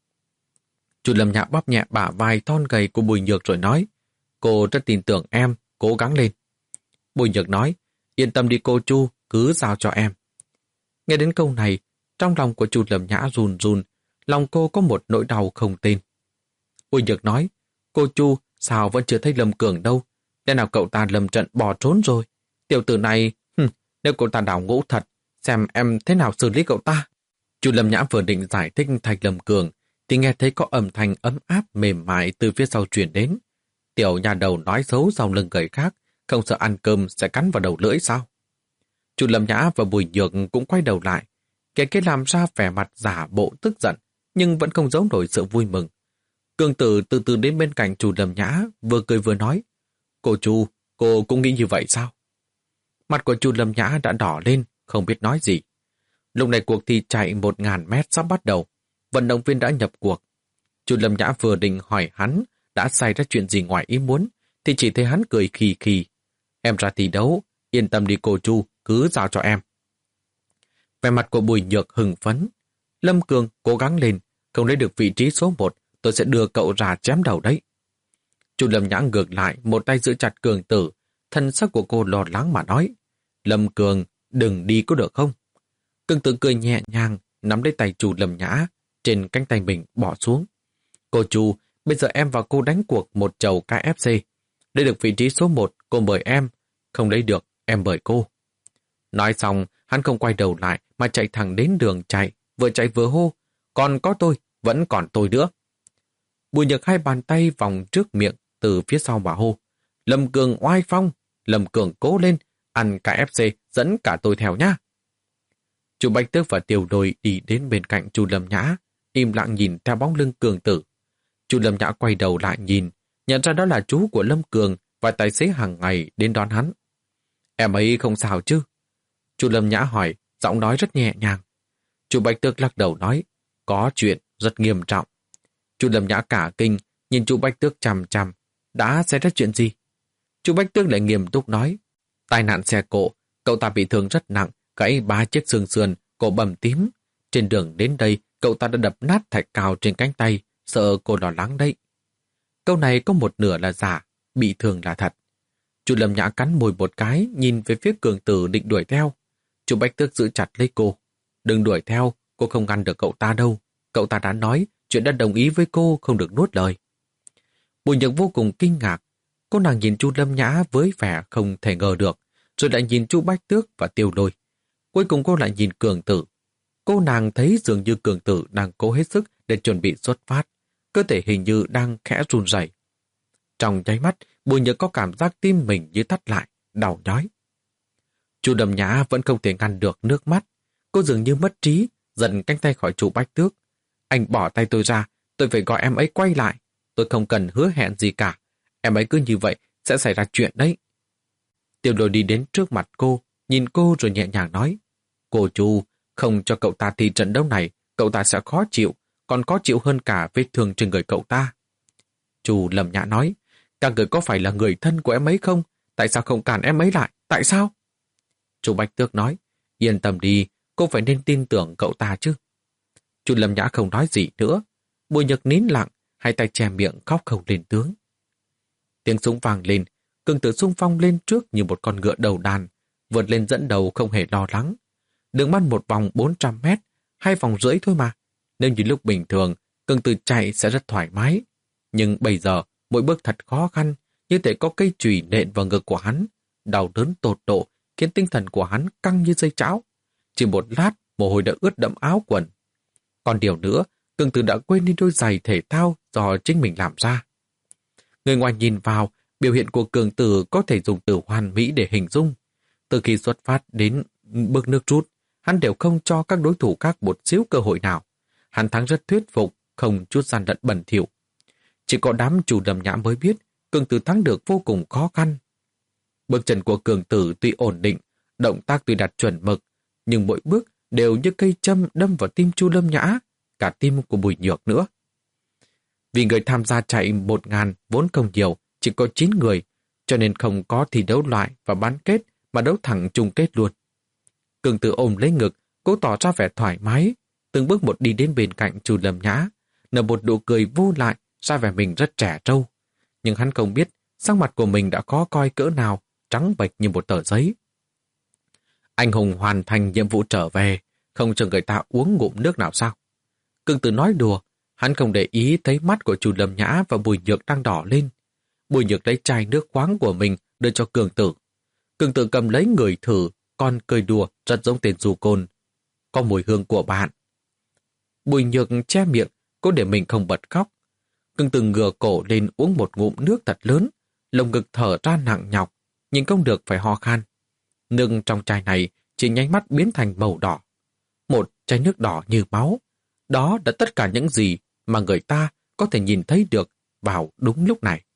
Chu Lâm Nhã bóp nhẹ bả vai thon gầy của Bùi Nhược rồi nói, cô rất tin tưởng em, cố gắng lên. Bùi Nhược nói, yên tâm đi cô Chu, cứ giao cho em. Nghe đến câu này, trong lòng của Chu Lâm Nhã run run, lòng cô có một nỗi đau không tên. Bùi Nhược nói, cô Chu sao vẫn chưa thấy Lâm Cường đâu, lẽ nào cậu ta lầm trận bỏ trốn rồi. Tiểu tử này, hừm, nếu cậu ta đào ngũ thật, xem em thế nào xử lý cậu ta. Chu Lâm Nhã vừa định giải thích thành Lâm Cường, thì nghe thấy có âm thanh ấm áp mềm mại từ phía sau truyền đến. Tiểu nhà đầu nói xấu sau lưng người khác, không sợ ăn cơm sẽ cắn vào đầu lưỡi sao? Chu Lâm Nhã và Bùi Nhược cũng quay đầu lại. Kẻ kia làm ra vẻ mặt giả bộ tức giận, nhưng vẫn không giấu nổi sự vui mừng. Cường Tử từ từ đến bên cạnh Chu Lâm Nhã, vừa cười vừa nói, cô Chu, cô cũng nghĩ như vậy sao? Mặt của Chu Lâm Nhã đã đỏ lên, không biết nói gì. Lúc này cuộc thi chạy một ngàn mét sắp bắt đầu, vận động viên đã nhập cuộc. Chu Lâm Nhã vừa định hỏi hắn đã xảy ra chuyện gì ngoài ý muốn, thì chỉ thấy hắn cười khì khì. Em ra thi đấu, yên tâm đi cô Chu, cứ giao cho em. Vẻ mặt của Bùi Nhược hừng phấn. Lâm Cường cố gắng lên, không lấy được vị trí số một, tôi sẽ đưa cậu ra chém đầu đấy. Chu Lâm Nhã ngược lại, một tay giữ chặt Cường Tử, thân sắc của cô lo lắng mà nói, Lâm Cường, đừng đi có được không? Cường Tử cười nhẹ nhàng, nắm lấy tay Chu Lâm Nhã, trên cánh tay mình bỏ xuống. Cô Chu, bây giờ em và cô đánh cuộc một chầu ca ép xê. Lấy được vị trí số một, cô mời em. Không lấy được, em mời cô. Nói xong, hắn không quay đầu lại mà chạy thẳng đến đường chạy, vừa chạy vừa hô. Còn có tôi, vẫn còn tôi nữa. Bùi Nhược hai bàn tay vòng trước miệng từ phía sau mà hô. Lâm Cường oai phong, Lâm Cường cố lên, ăn ca ép xê dẫn cả tôi theo nhá. Chu Bạch Tước và Tiểu Lôi đi đến bên cạnh Chu Lâm Nhã, im lặng nhìn theo bóng lưng Cường Tử. Chu Lâm Nhã quay đầu lại nhìn, nhận ra đó là chú của Lâm Cường và tài xế hàng ngày đến đón hắn. Em ấy không sao chứ? Chu Lâm Nhã hỏi, giọng nói rất nhẹ nhàng. Chu Bạch Tước lắc đầu nói, có chuyện rất nghiêm trọng. Chu Lâm Nhã cả kinh, nhìn Chu Bạch Tước chằm chằm, đã xảy ra chuyện gì? Chu Bạch Tước lại nghiêm túc nói, tai nạn xe cộ, cậu ta bị thương rất nặng, gãy ba chiếc xương sườn, cổ bầm tím. Trên đường đến đây, cậu ta đã đập nát thạch cao trên cánh tay, sợ cô lo lắng đấy. Câu này có một nửa là giả, bị thương là thật. Chu Lâm Nhã cắn môi một cái, nhìn về phía Cường Tử định đuổi theo. Chu Bạch Tước giữ chặt lấy cô. Đừng đuổi theo, cô không ngăn được cậu ta đâu. Cậu ta đã nói, chuyện đã đồng ý với cô không được nuốt lời. Bùi Nhược vô cùng kinh ngạc. Cô nàng nhìn Chu Lâm Nhã với vẻ không thể ngờ được, rồi lại nhìn Chu Bạch Tước và Tiêu Lôi. Cuối cùng cô lại nhìn Cường Tử. Cô nàng thấy dường như Cường Tử đang cố hết sức để chuẩn bị xuất phát. Cơ thể hình như đang khẽ run rẩy. Trong nháy mắt, Bùi Nhược có cảm giác tim mình như thắt lại, đau nhói. Chu Lâm Nhã vẫn không thể ngăn được nước mắt. Cô dường như mất trí, giật cánh tay khỏi Chu Bạch Tước. Anh bỏ tay tôi ra, tôi phải gọi em ấy quay lại. Tôi không cần hứa hẹn gì cả. Em ấy cứ như vậy sẽ xảy ra chuyện đấy. Tiểu Lôi đi đến trước mặt cô, nhìn cô rồi nhẹ nhàng nói. Cô Chu, không cho cậu ta thi trận đấu này, cậu ta sẽ khó chịu, còn khó chịu hơn cả vết thương trên người cậu ta. Chu Lâm Nhã nói, các người có phải là người thân của em ấy không? Tại sao không cản em ấy lại? Tại sao? Chu Bạch Tước nói, yên tâm đi, cô phải nên tin tưởng cậu ta chứ. Chu Lâm Nhã không nói gì nữa. Bùi Nhược nín lặng, hai tay che miệng khóc không lên tiếng. Tiếng súng vang lên, Cường Tử xung phong lên trước như một con ngựa đầu đàn, vượt lên dẫn đầu không hề lo lắng. Đường bắn một vòng bốn trăm mét, hai vòng rưỡi thôi mà. Nếu như lúc bình thường, Cường Tử chạy sẽ rất thoải mái. Nhưng bây giờ, mỗi bước thật khó khăn, như thể có cây chùy nện vào ngực của hắn. Đau đớn tột độ, khiến tinh thần của hắn căng như dây chảo. Chỉ một lát, mồ hôi đã ướt đẫm áo quần. Còn điều nữa, Cường Tử đã quên đi đôi giày thể thao do chính mình làm ra. Người ngoài nhìn vào, biểu hiện của Cường Tử có thể dùng từ hoàn mỹ để hình dung. Từ khi xuất phát đến bước nước rút, hắn đều không cho các đối thủ khác một xíu cơ hội nào. Hắn thắng rất thuyết phục, không chút gian lận bẩn thỉu. Chỉ có đám Chu Lâm Nhã mới biết, Cường Tử thắng được vô cùng khó khăn. Bước chân của Cường Tử tuy ổn định, động tác tuy đạt chuẩn mực, nhưng mỗi bước đều như cây châm đâm vào tim Chu Lâm Nhã, cả tim của Bùi Nhược nữa. Vì người tham gia chạy một ngàn vốn không nhiều, chỉ có chín người, cho nên không có thi đấu loại và bán kết mà đấu thẳng chung kết luôn. Cường Tử ôm lấy ngực, cố tỏ ra vẻ thoải mái, từng bước một đi đến bên cạnh Chu Lâm Nhã, nở một nụ cười vô lại, ra vẻ mình rất trẻ trâu. Nhưng hắn không biết, sắc mặt của mình đã khó coi cỡ nào, trắng bệch như một tờ giấy. Anh hùng hoàn thành nhiệm vụ trở về, không cho người ta uống ngụm nước nào sao? Cường Tử nói đùa, hắn không để ý thấy mắt của Chu Lâm Nhã và Bùi Nhược đang đỏ lên. Bùi Nhược lấy chai nước khoáng của mình đưa cho Cường Tử. Cường Tử cầm lấy người thử, còn cười đùa rất giống tên du côn. Có mùi hương của bạn. Bùi Nhược che miệng, cố để mình không bật khóc. Cường Tử ngửa cổ lên uống một ngụm nước thật lớn, lồng ngực thở ra nặng nhọc, nhưng không được phải ho khan. Nước trong chai này chỉ nháy mắt biến thành màu đỏ. Một chai nước đỏ như máu. Đó là tất cả những gì mà người ta có thể nhìn thấy được vào đúng lúc này.